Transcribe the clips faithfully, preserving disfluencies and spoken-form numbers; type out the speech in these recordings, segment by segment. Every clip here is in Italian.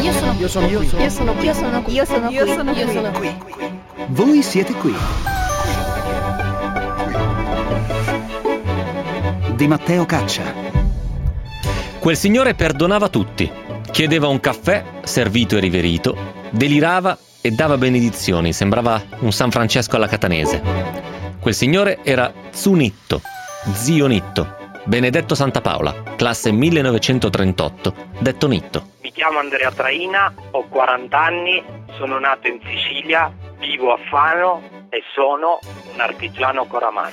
Io sono Io sono qui. Io sono qui. Io sono qui. Io sono qui. Io sono Io qui. sono qui. Voi siete qui. Di Matteo Caccia. Quel signore perdonava tutti, chiedeva un caffè servito e riverito, delirava e dava benedizioni, sembrava un San Francesco alla catanese. Quel signore era Zunitto, zio Nitto, Benedetto Santa Paola, classe millenovecentotrentotto, detto Nitto. Mi chiamo Andrea Traina, ho quaranta anni, sono nato in Sicilia, vivo a Fano e sono un artigiano coramai.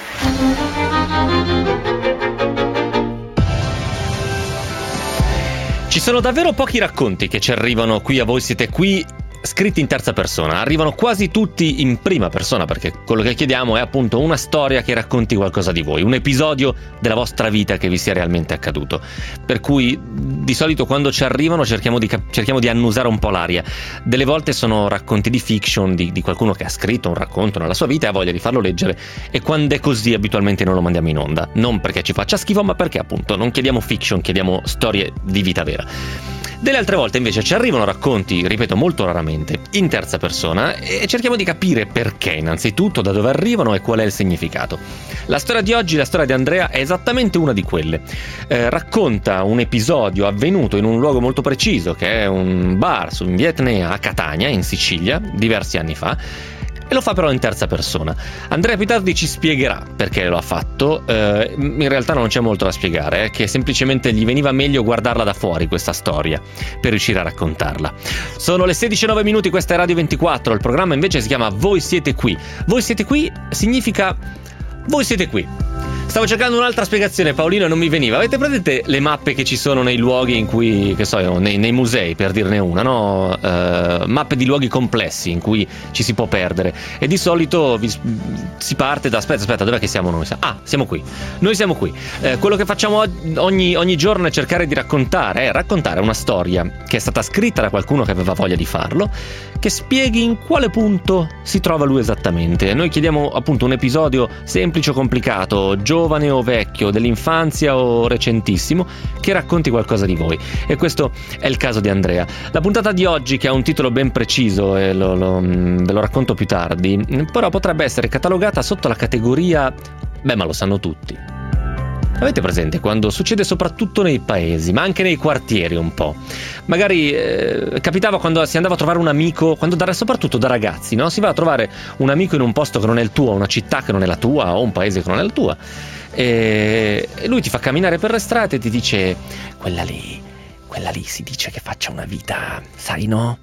Ci sono davvero pochi racconti che ci arrivano qui a Voi Siete Qui scritti in terza persona, arrivano quasi tutti in prima persona, perché quello che chiediamo è appunto una storia che racconti qualcosa di voi, un episodio della vostra vita che vi sia realmente accaduto. Per cui di solito quando ci arrivano cerchiamo di, cerchiamo di annusare un po' l'aria. Delle volte sono racconti di fiction, di, di qualcuno che ha scritto un racconto nella sua vita e ha voglia di farlo leggere, e quando è così abitualmente non lo mandiamo in onda, non perché ci faccia schifo, ma perché appunto non chiediamo fiction, chiediamo storie di vita vera. Delle altre volte invece ci arrivano racconti, ripeto molto raramente, in terza persona, e cerchiamo di capire perché innanzitutto, da dove arrivano e qual è il significato. La storia di oggi, la storia di Andrea, è esattamente una di quelle. Eh, racconta un episodio avvenuto in un luogo molto preciso, che è un bar su in Vietnea a Catania, in Sicilia, diversi anni fa, e lo fa però in terza persona. Andrea più tardi ci spiegherà perché lo ha fatto. Eh, in realtà non c'è molto da spiegare, eh, che semplicemente gli veniva meglio guardarla da fuori questa storia per riuscire a raccontarla. Sono le sedici e nove minuti, questa è Radio ventiquattro, il programma invece si chiama Voi Siete Qui. Voi Siete Qui significa voi siete qui. Stavo cercando un'altra spiegazione, Paolino, e non mi veniva. Avete presente le mappe che ci sono nei luoghi in cui, che so, nei, nei musei, per dirne una, no? Uh, mappe di luoghi complessi in cui ci si può perdere. E di solito vi, si parte da aspetta, aspetta, dov'è che siamo noi? Ah, siamo qui. Noi siamo qui. Eh, quello che facciamo ogni, ogni giorno è cercare di raccontare, è raccontare una storia che è stata scritta da qualcuno che aveva voglia di farlo, che spieghi in quale punto si trova lui esattamente. Noi chiediamo appunto un episodio semplice o complicato, giovane o vecchio, dell'infanzia o recentissimo, che racconti qualcosa di voi. E questo è il caso di Andrea. La puntata di oggi, che ha un titolo ben preciso e lo, lo, ve lo racconto più tardi, però potrebbe essere catalogata sotto la categoria beh, ma lo sanno tutti. Avete presente quando succede soprattutto nei paesi, ma anche nei quartieri un po'? Magari eh, capitava quando si andava a trovare un amico, quando da, soprattutto da ragazzi, no? Si va a trovare un amico in un posto che non è il tuo, una città che non è la tua, o un paese che non è la tua, e, e lui ti fa camminare per le strade e ti dice: quella lì, quella lì si dice che faccia una vita, sai, no?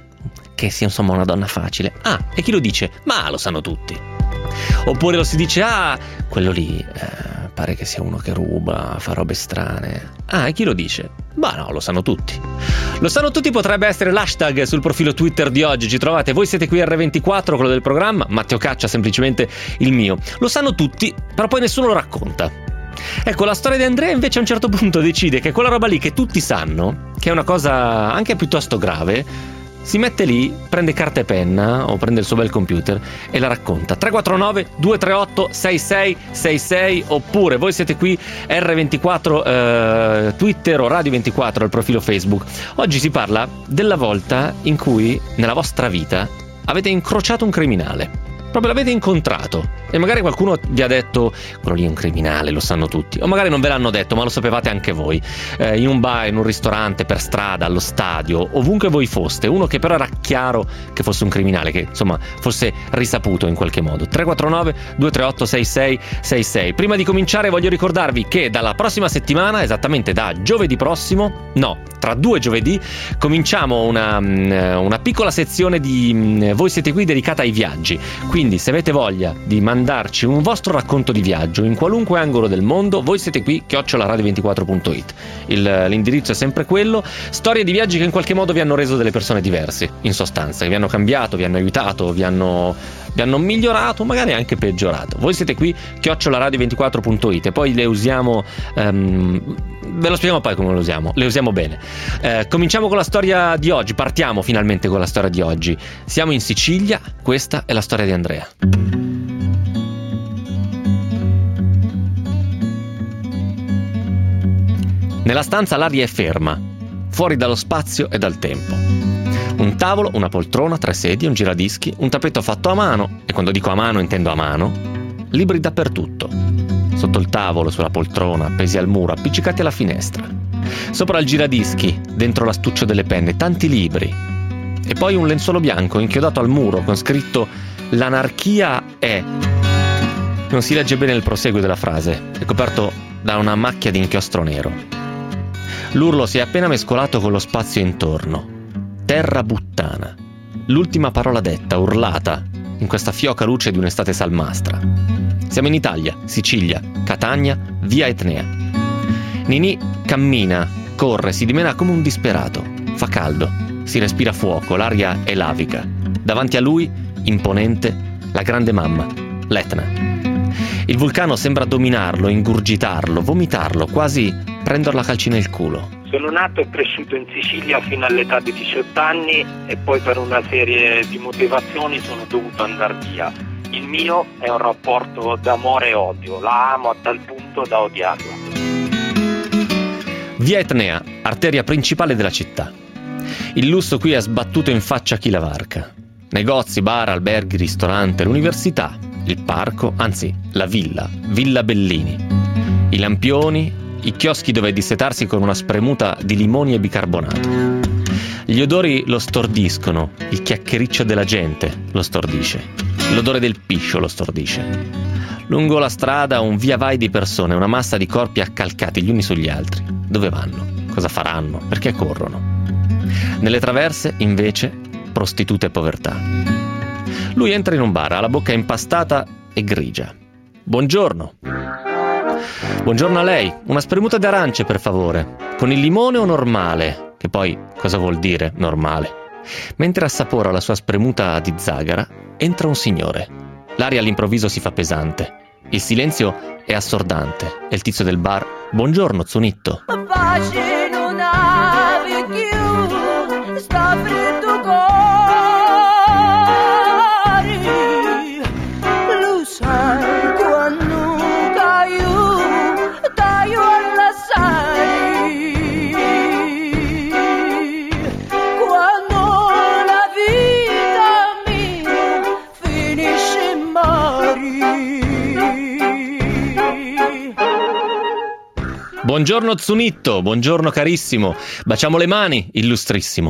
Che sia insomma una donna facile. Ah, e chi lo dice? Ma lo sanno tutti. Oppure lo si dice: ah, quello lì eh, pare che sia uno che ruba, fa robe strane. Ah, e chi lo dice? Ma no, lo sanno tutti. Lo sanno tutti potrebbe essere l'hashtag sul profilo Twitter di oggi. Ci trovate Voi Siete Qui erre ventiquattro, quello del programma, Matteo Caccia semplicemente il mio. Lo sanno tutti, però poi nessuno lo racconta. Ecco, la storia di Andrea invece a un certo punto decide che quella roba lì che tutti sanno, che è una cosa anche piuttosto grave, si mette lì, prende carta e penna o prende il suo bel computer e la racconta. Tre quattro nove due tre otto sei sei sei sei, oppure Voi Siete Qui erre ventiquattro eh, Twitter o Radio ventiquattro al profilo Facebook. Oggi si parla della volta in cui nella vostra vita avete incrociato un criminale. Proprio l'avete incontrato e magari qualcuno vi ha detto: quello lì è un criminale, lo sanno tutti. O magari non ve l'hanno detto, ma lo sapevate anche voi, eh, in un bar, in un ristorante, per strada, allo stadio, ovunque voi foste. Uno che però era chiaro che fosse un criminale, che insomma fosse risaputo in qualche modo. Tre quattro nove due tre otto sei sei sei sei. Prima di cominciare voglio ricordarvi che dalla prossima settimana, esattamente da giovedì prossimo, no, tra due giovedì, cominciamo una, una piccola sezione di Voi Siete Qui dedicata ai viaggi. Quindi se avete voglia di mandarci un vostro racconto di viaggio in qualunque angolo del mondo, Voi Siete Qui chiocciola radio ventiquattro punto it. Il, l'indirizzo è sempre quello. Storie di viaggi che in qualche modo vi hanno reso delle persone diverse, in sostanza, che vi hanno cambiato, vi hanno aiutato, vi hanno, vi hanno migliorato, magari anche peggiorato. Voi Siete Qui chiocciola radio ventiquattro punto it, e poi le usiamo um, ve lo spieghiamo poi come le usiamo, le usiamo bene. Eh, cominciamo con la storia di oggi, partiamo finalmente con la storia di oggi. Siamo in Sicilia, questa è la storia di Andrea. Nella stanza l'aria è ferma, fuori dallo spazio e dal tempo. Un tavolo, una poltrona, tre sedie, un giradischi, un tappeto fatto a mano, e quando dico a mano intendo a mano, libri dappertutto. Sotto il tavolo, sulla poltrona, appesi al muro, appiccicati alla finestra. Sopra il giradischi, dentro l'astuccio delle penne, tanti libri. E poi un lenzuolo bianco inchiodato al muro con scritto "L'anarchia è". Non si legge bene il proseguo della frase, è coperto da una macchia di inchiostro nero. L'urlo si è appena mescolato con lo spazio intorno. Terra buttana. L'ultima parola detta, urlata, in questa fioca luce di un'estate salmastra. Siamo in Italia, Sicilia, Catania, via Etnea. Ninì cammina, corre, si dimena come un disperato. Fa caldo, si respira fuoco, l'aria è lavica. Davanti a lui, imponente, la grande mamma, l'Etna. Il vulcano sembra dominarlo, ingurgitarlo, vomitarlo, quasi prenderlo a calci nel culo. Sono nato e cresciuto in Sicilia fino all'età di diciotto anni e poi per una serie di motivazioni sono dovuto andare via. Il mio è un rapporto d'amore e odio, la amo a tal punto da odiarla. Via Etnea, arteria principale della città. Il lusso qui è sbattuto in faccia a chi la varca. Negozi, bar, alberghi, ristorante, l'università, il parco, anzi la villa, Villa Bellini. I lampioni, i chioschi dove dissetarsi con una spremuta di limoni e bicarbonato. Gli odori lo stordiscono, il chiacchiericcio della gente lo stordisce, l'odore del piscio lo stordisce. Lungo la strada un via vai di persone, una massa di corpi accalcati gli uni sugli altri. Dove vanno? Cosa faranno? Perché corrono? Nelle traverse, invece, prostitute e povertà. Lui entra in un bar, ha la bocca impastata e grigia. Buongiorno. Buongiorno a lei. Una spremuta di arance, per favore. Con il limone o normale? Che poi cosa vuol dire normale? Mentre assapora la sua spremuta di zagara, entra un signore. L'aria all'improvviso si fa pesante. Il silenzio è assordante. E il tizio del bar: buongiorno, Zunitto. Pace non ave più, sta freddo cuore. Lo sai quando caio, taio alla sai. Quando la vita mia finisce in mari. Buongiorno Zunitto, buongiorno carissimo, baciamo le mani, illustrissimo.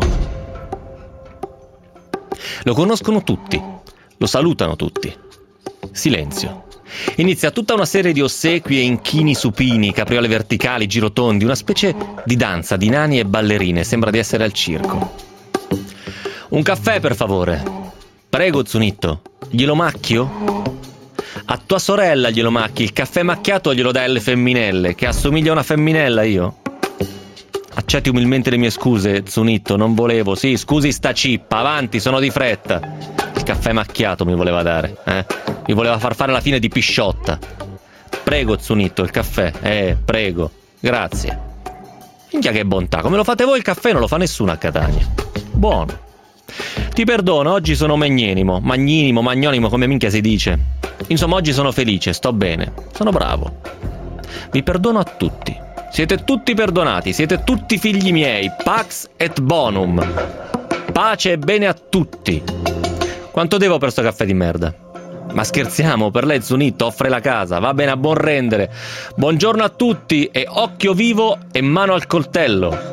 Lo conoscono tutti, lo salutano tutti. Silenzio. Inizia tutta una serie di ossequi e inchini supini, capriole verticali, girotondi, una specie di danza di nani e ballerine, sembra di essere al circo. Un caffè per favore. Prego Zunitto, glielo macchio? A tua sorella glielo macchi, il caffè macchiato glielo dai alle femminelle, che assomiglia a una femminella io? Accetti umilmente le mie scuse, Zunitto, non volevo, sì, scusi sta cippa, avanti, sono di fretta. Il caffè macchiato mi voleva dare, eh? Mi voleva far fare la fine di Pisciotta. Prego Zunitto, il caffè, eh, prego, grazie. Minchia che bontà, come lo fate voi il caffè non lo fa nessuno a Catania. Buono. Ti perdono, oggi sono magnanimo, magnanimo, magnonimo, come minchia si dice. Insomma, oggi sono felice, sto bene, sono bravo. Vi perdono a tutti. Siete tutti perdonati, siete tutti figli miei. Pax et bonum. Pace e bene a tutti. Quanto devo per sto caffè di merda? Ma scherziamo, per lei Zunitto offre la casa, va bene a buon rendere. Buongiorno a tutti e occhio vivo e mano al coltello.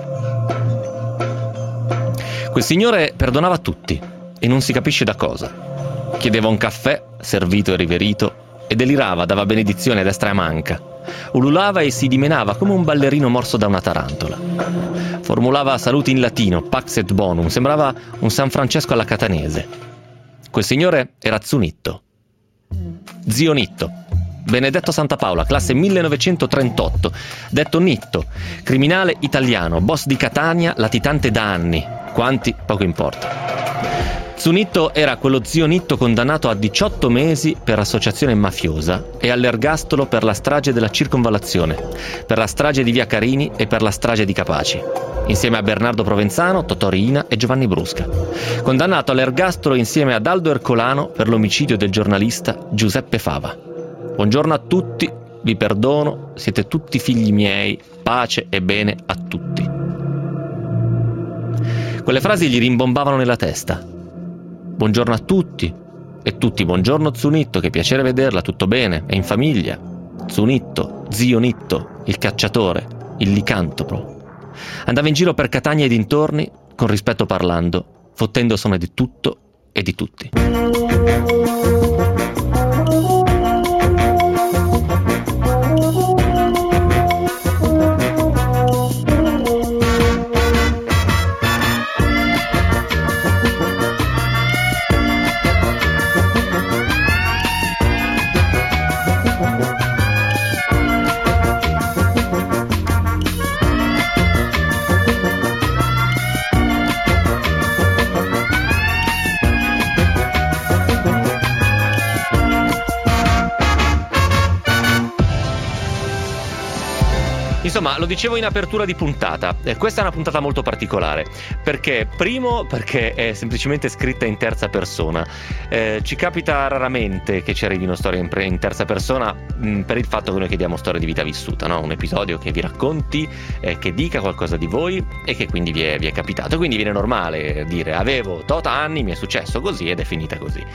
Quel signore perdonava tutti e non si capisce da cosa. Chiedeva un caffè, servito e riverito, e delirava, dava benedizione a destra e a manca. Ululava e si dimenava come un ballerino morso da una tarantola. Formulava saluti in latino, pax et bonum, sembrava un San Francesco alla catanese. Quel signore era Zunitto. Zio Nitto. Benedetto Santa Paola, classe millenovecentotrentotto, detto Nitto, criminale italiano, boss di Catania, latitante da anni. Quanti? Poco importa. Zunitto era quello zio Nitto condannato a diciotto mesi per associazione mafiosa e all'ergastolo per la strage della Circonvallazione, per la strage di Via Carini e per la strage di Capaci, insieme a Bernardo Provenzano, Totò Riina e Giovanni Brusca. Condannato all'ergastolo insieme ad Aldo Ercolano per l'omicidio del giornalista Giuseppe Fava. Buongiorno a tutti, vi perdono, siete tutti figli miei, pace e bene a tutti. Quelle frasi gli rimbombavano nella testa. Buongiorno a tutti. E tutti, buongiorno Zunitto, che piacere vederla, tutto bene, è in famiglia. Zunitto, zio Nitto, il cacciatore, il licantropo. Andava in giro per Catania e dintorni, con rispetto parlando, fottendosene di tutto e di tutti. Insomma, lo dicevo in apertura di puntata, eh, questa è una puntata molto particolare, perché primo perché è semplicemente scritta in terza persona, eh, ci capita raramente che ci arrivino storie in, pre- in terza persona mh, per il fatto che noi chiediamo storia di vita vissuta, no? Un episodio che vi racconti, eh, che dica qualcosa di voi e che quindi vi è, vi è capitato, quindi viene normale dire avevo tot anni, mi è successo così ed è finita così.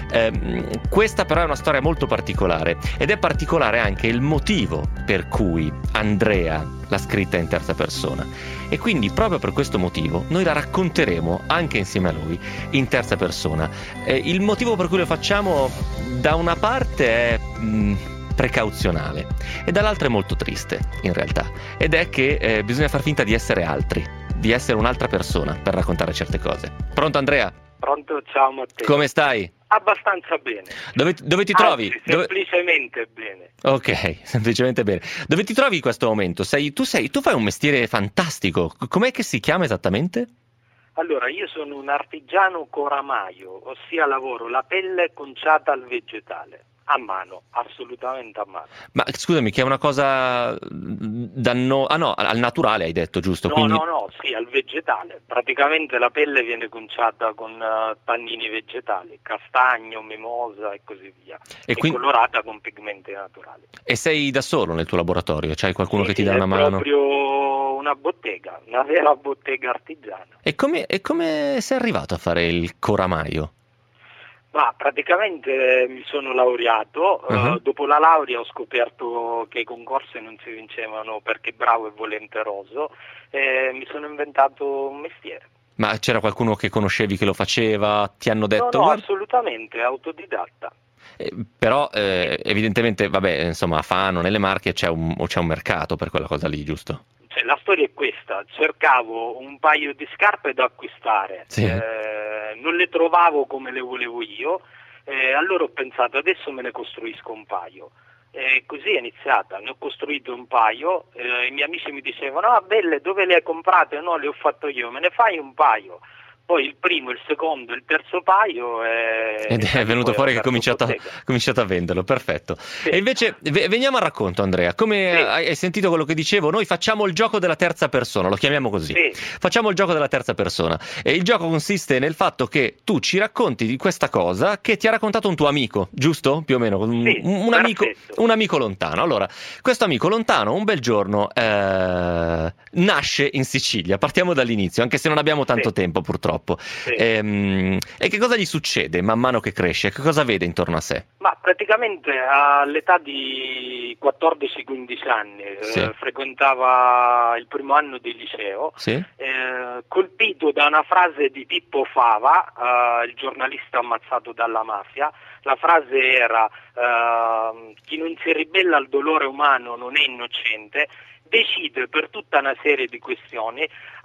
Eh, questa però è una storia molto particolare ed è particolare anche il motivo per cui Andrea l'ha scritta in terza persona e quindi proprio per questo motivo noi la racconteremo anche insieme a lui in terza persona. Eh, il motivo per cui lo facciamo da una parte è mh, precauzionale e dall'altra è molto triste in realtà, ed è che eh, bisogna far finta di essere altri, di essere un'altra persona per raccontare certe cose. Pronto Andrea? Pronto, ciao Matteo. Come stai? Abbastanza bene. Dove, dove ti Anzi, trovi? Dove... semplicemente bene. Ok, semplicemente bene. Dove ti trovi in questo momento? Sei, tu, sei, tu fai un mestiere fantastico. Com'è che si chiama esattamente? Allora, io sono un artigiano coramaio, ossia lavoro la pelle conciata al vegetale. A mano, assolutamente a mano. Ma scusami, che è una cosa danno... Ah no, al naturale hai detto, giusto? No, Quindi... no, no, sì, al vegetale. Praticamente la pelle viene conciata con uh, tannini vegetali, castagno, mimosa e così via. E, e quindi... colorata con pigmenti naturali. E sei da solo nel tuo laboratorio? C'hai qualcuno sì, che ti sì, dà una mano? È proprio una bottega, una vera bottega artigiana. E come, e come sei arrivato a fare il coramaio? Ma praticamente mi sono laureato, uh-huh. uh, dopo la laurea ho scoperto che i concorsi non si vincevano perché bravo e volenteroso e mi sono inventato un mestiere. Ma c'era qualcuno che conoscevi che lo faceva? Ti hanno detto? No, no, guarda... assolutamente, autodidatta. Eh, però eh, evidentemente, vabbè, insomma, a Fano, nelle Marche c'è un, c'è un mercato per quella cosa lì, giusto? Cioè, la storia è questa, cercavo un paio di scarpe da acquistare, sì. eh, non le trovavo come le volevo io, eh, allora ho pensato adesso me ne costruisco un paio. E così è iniziata, ne ho costruito un paio, eh, i miei amici mi dicevano ah belle, dove le hai comprate? No, le ho fatto io, me ne fai un paio. Poi il primo, il secondo, il terzo paio è... Ed è venuto fuori che hai cominciato, cominciato a venderlo, perfetto. Sì. E invece v- veniamo al racconto Andrea, come sì. hai sentito quello che dicevo, noi facciamo il gioco della terza persona, lo chiamiamo così, sì. Facciamo il gioco della terza persona e il gioco consiste nel fatto che tu ci racconti di questa cosa che ti ha raccontato un tuo amico, giusto? Più o meno, un, sì, un, amico, un amico lontano. Allora, questo amico lontano un bel giorno eh, nasce in Sicilia, partiamo dall'inizio, anche se non abbiamo tanto sì. tempo purtroppo. Sì. Ehm, e che cosa gli succede man mano che cresce? Che cosa vede intorno a sé? Ma praticamente all'età di quattordici quindici anni sì. eh, frequentava il primo anno di liceo, sì. eh, colpito da una frase di Pippo Fava, eh, il giornalista ammazzato dalla mafia. La frase era eh, chi non si ribella al dolore umano non è innocente. Decide per tutta una serie di questioni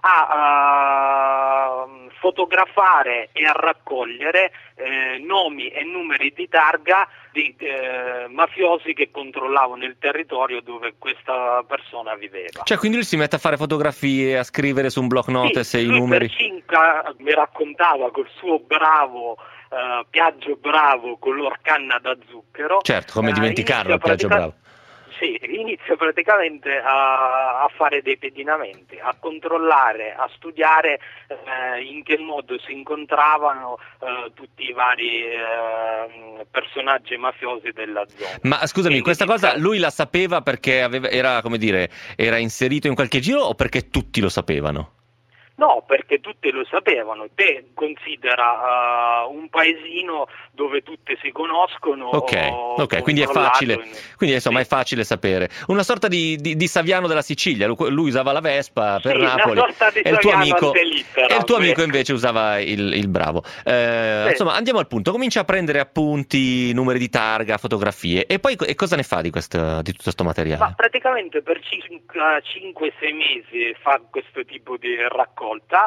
a, a fotografare e a raccogliere eh, nomi e numeri di targa di eh, mafiosi che controllavano il territorio dove questa persona viveva. Cioè quindi lui si mette a fare fotografie, a scrivere su un block notice sì, i numeri? Per Cinca mi raccontava col suo bravo uh, Piaggio Bravo color canna da zucchero. Certo, come dimenticarlo uh, Piaggio pratica- Bravo. Sì, inizio praticamente a, a fare dei pedinamenti, a controllare, a studiare eh, in che modo si incontravano eh, tutti i vari eh, personaggi mafiosi della zona. Ma scusami, Quindi questa inizia... cosa lui la sapeva perché aveva, era, come dire, era inserito in qualche giro o perché tutti lo sapevano? No, perché tutti lo sapevano. Te considera uh, un paesino dove tutti si conoscono. Ok, ok, quindi è facile, in... quindi insomma sì. È facile sapere. Una sorta di, di, di Saviano della Sicilia, lui usava la Vespa per sì, Napoli e il tuo amico, e il tuo amico invece usava il, il Bravo. Eh, sì. Insomma, andiamo al punto, comincia a prendere appunti, numeri di targa, fotografie, e poi e cosa ne fa di, questo, di tutto questo materiale? Ma praticamente per cinque sei mesi fa questo tipo di raccolta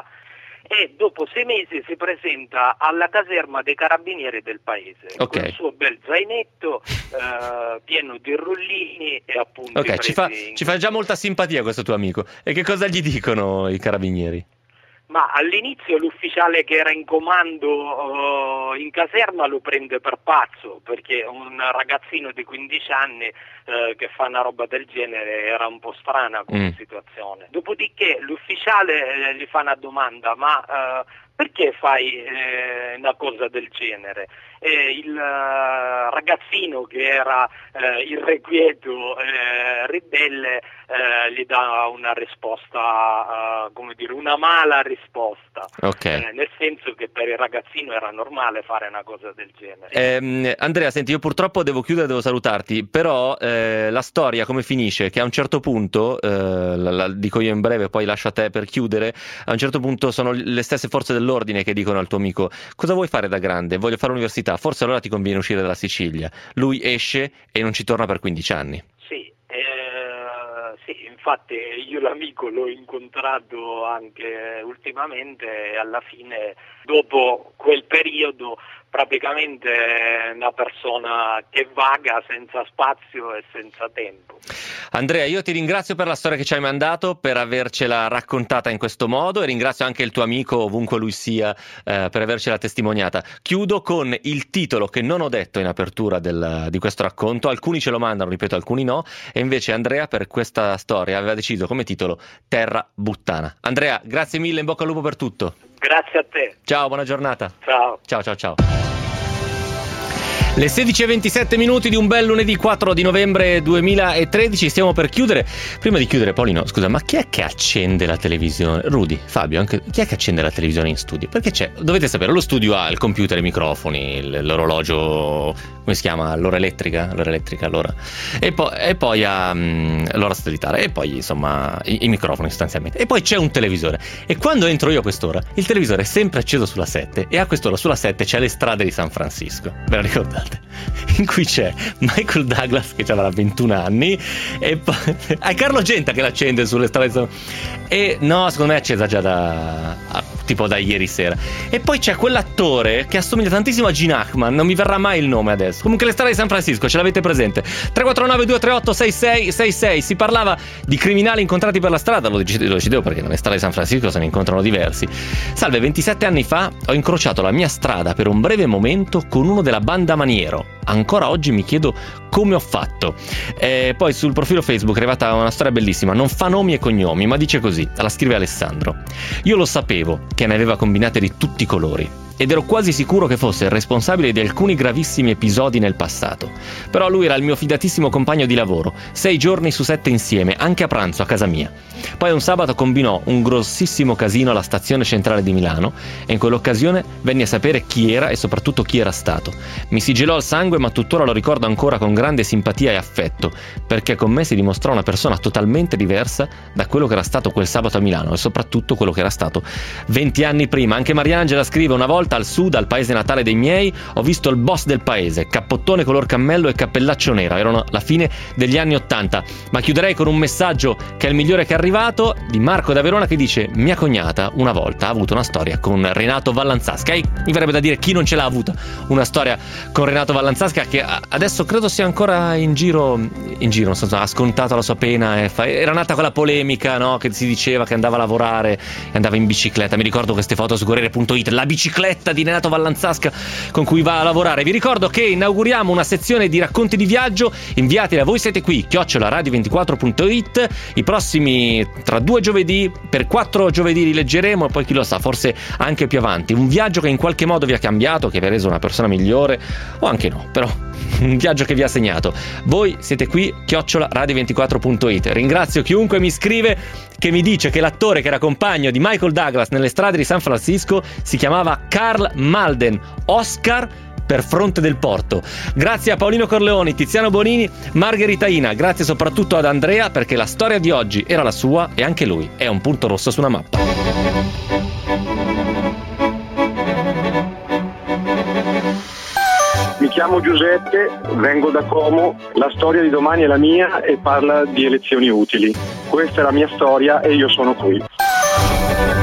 e dopo sei mesi si presenta alla caserma dei carabinieri del paese, okay, con il suo bel zainetto eh, pieno di rollini e appunto ok, ci fa, ci fa già molta simpatia questo tuo amico. E che cosa gli dicono i carabinieri? Ma all'inizio l'ufficiale che era in comando uh, in caserma lo prende per pazzo, perché un ragazzino di quindici anni uh, che fa una roba del genere era un po' strana come mm. situazione. Dopodiché l'ufficiale eh, gli fa una domanda, ma uh, perché fai eh, una cosa del genere? E il uh, ragazzino che era uh, irrequieto, uh, ribelle, uh, gli dà una risposta, uh, come dire, una mala risposta, okay. eh, nel senso che per il ragazzino era normale fare una cosa del genere. Eh, Andrea, senti, io purtroppo devo chiudere, devo salutarti, però eh, la storia come finisce? Che a un certo punto, eh, la, la dico io in breve, poi lascio a te per chiudere, a un certo punto sono le stesse forze dell'ordine che dicono al tuo amico: cosa vuoi fare da grande? Voglio fare università. Forse allora ti conviene uscire dalla Sicilia. Lui esce e non ci torna per quindici anni. Sì, eh, sì, infatti io l'amico l'ho incontrato anche ultimamente e alla fine, dopo quel periodo, praticamente è una persona che vaga senza spazio e senza tempo. Andrea, io ti ringrazio per la storia che ci hai mandato, per avercela raccontata in questo modo, e ringrazio anche il tuo amico, ovunque lui sia, eh, per avercela testimoniata. Chiudo con il titolo che non ho detto in apertura del, di questo racconto. Alcuni ce lo mandano, ripeto, alcuni no, e invece Andrea per questa storia aveva deciso come titolo Terra Buttana. Andrea, grazie mille, in bocca al lupo per tutto. Grazie a te. Ciao, buona giornata. Ciao. Ciao, ciao, ciao. Le sedici e ventisette minuti di un bel lunedì quattro di novembre duemilatredici, stiamo per chiudere. Prima di chiudere, Paolino, scusa, ma chi è che accende la televisione? Rudy, Fabio, anche chi è che accende la televisione in studio? Perché c'è, dovete sapere, lo studio ha il computer, i microfoni, l'orologio, come si chiama? L'ora elettrica? L'ora elettrica, l'ora. E, po- e poi ha um, l'ora satellitare, e poi insomma i, i microfoni sostanzialmente. E poi c'è un televisore. E quando entro io a quest'ora, il televisore è sempre acceso sulla sette, e a quest'ora sulla sette c'è le strade di San Francisco. Ve lo ricordate? In cui c'è Michael Douglas che avrà ventuno anni e poi è Carlo Genta che l'accende sulle strade, e no, secondo me è accesa già da a, tipo da ieri sera. E poi c'è quell'attore che assomiglia tantissimo a Gene Hackman, non mi verrà mai il nome adesso. Comunque le strade di San Francisco, ce l'avete presente? tre quattro nove due tre otto sei sei sei sei. Si parlava di criminali incontrati per la strada, lo decidevo, lo decidevo perché nelle strade di San Francisco se ne incontrano diversi. Salve, ventisette anni fa ho incrociato la mia strada per un breve momento con uno della banda Maniero. Ancora oggi mi chiedo come ho fatto. E poi sul profilo Facebook è arrivata una storia bellissima, non fa nomi e cognomi, ma dice così, la scrive Alessandro: io lo sapevo che ne aveva combinate di tutti i colori ed ero quasi sicuro che fosse il responsabile di alcuni gravissimi episodi nel passato. Però lui era il mio fidatissimo compagno di lavoro, sei giorni su sette insieme, anche a pranzo a casa mia. Poi un sabato combinò un grossissimo casino alla stazione centrale di Milano e in quell'occasione venni a sapere chi era e soprattutto chi era stato. Mi si gelò il sangue, ma tuttora lo ricordo ancora con grande simpatia e affetto, perché con me si dimostrò una persona totalmente diversa da quello che era stato quel sabato a Milano e soprattutto quello che era stato venti anni prima. Anche Mariangela scrive: una volta al sud, al paese natale dei miei, ho visto il boss del paese, cappottone color cammello e cappellaccio nero. Erano la fine degli anni ottanta. Ma chiuderei con un messaggio che è il migliore che è arrivato, di Marco da Verona, che dice: mia cognata una volta ha avuto una storia con Renato Vallanzasca. E mi verrebbe da dire chi non ce l'ha avuta una storia con Renato Vallanzasca, che adesso credo sia ancora in giro in giro, non so, ha scontato la sua pena e fa... era nata quella polemica, no? Che si diceva che andava a lavorare e andava in bicicletta. Mi ricordo queste foto su Corriere punto it, la bicicletta diretta di Renato Vallanzasca con cui va a lavorare. Vi ricordo che inauguriamo una sezione di racconti di viaggio inviati da Voi Siete Qui chiocciola radio ventiquattro punto it. I prossimi tra due giovedì, per quattro giovedì li leggeremo e poi chi lo sa, forse anche più avanti. Un viaggio che in qualche modo vi ha cambiato, che vi ha reso una persona migliore, o anche no, però un viaggio che vi ha segnato. Voi siete qui chiocciola radio ventiquattro punto it. Ringrazio chiunque mi scrive, che mi dice che l'attore che era compagno di Michael Douglas nelle strade di San Francisco si chiamava Karl Malden, Oscar per Fronte del Porto. Grazie a Paolino Corleoni, Tiziano Bonini, Margherita Ina, grazie soprattutto ad Andrea, perché la storia di oggi era la sua e anche lui è un punto rosso su una mappa. Mi chiamo Giuseppe, vengo da Como, la storia di domani è la mia e parla di elezioni utili. Questa è la mia storia e io sono qui.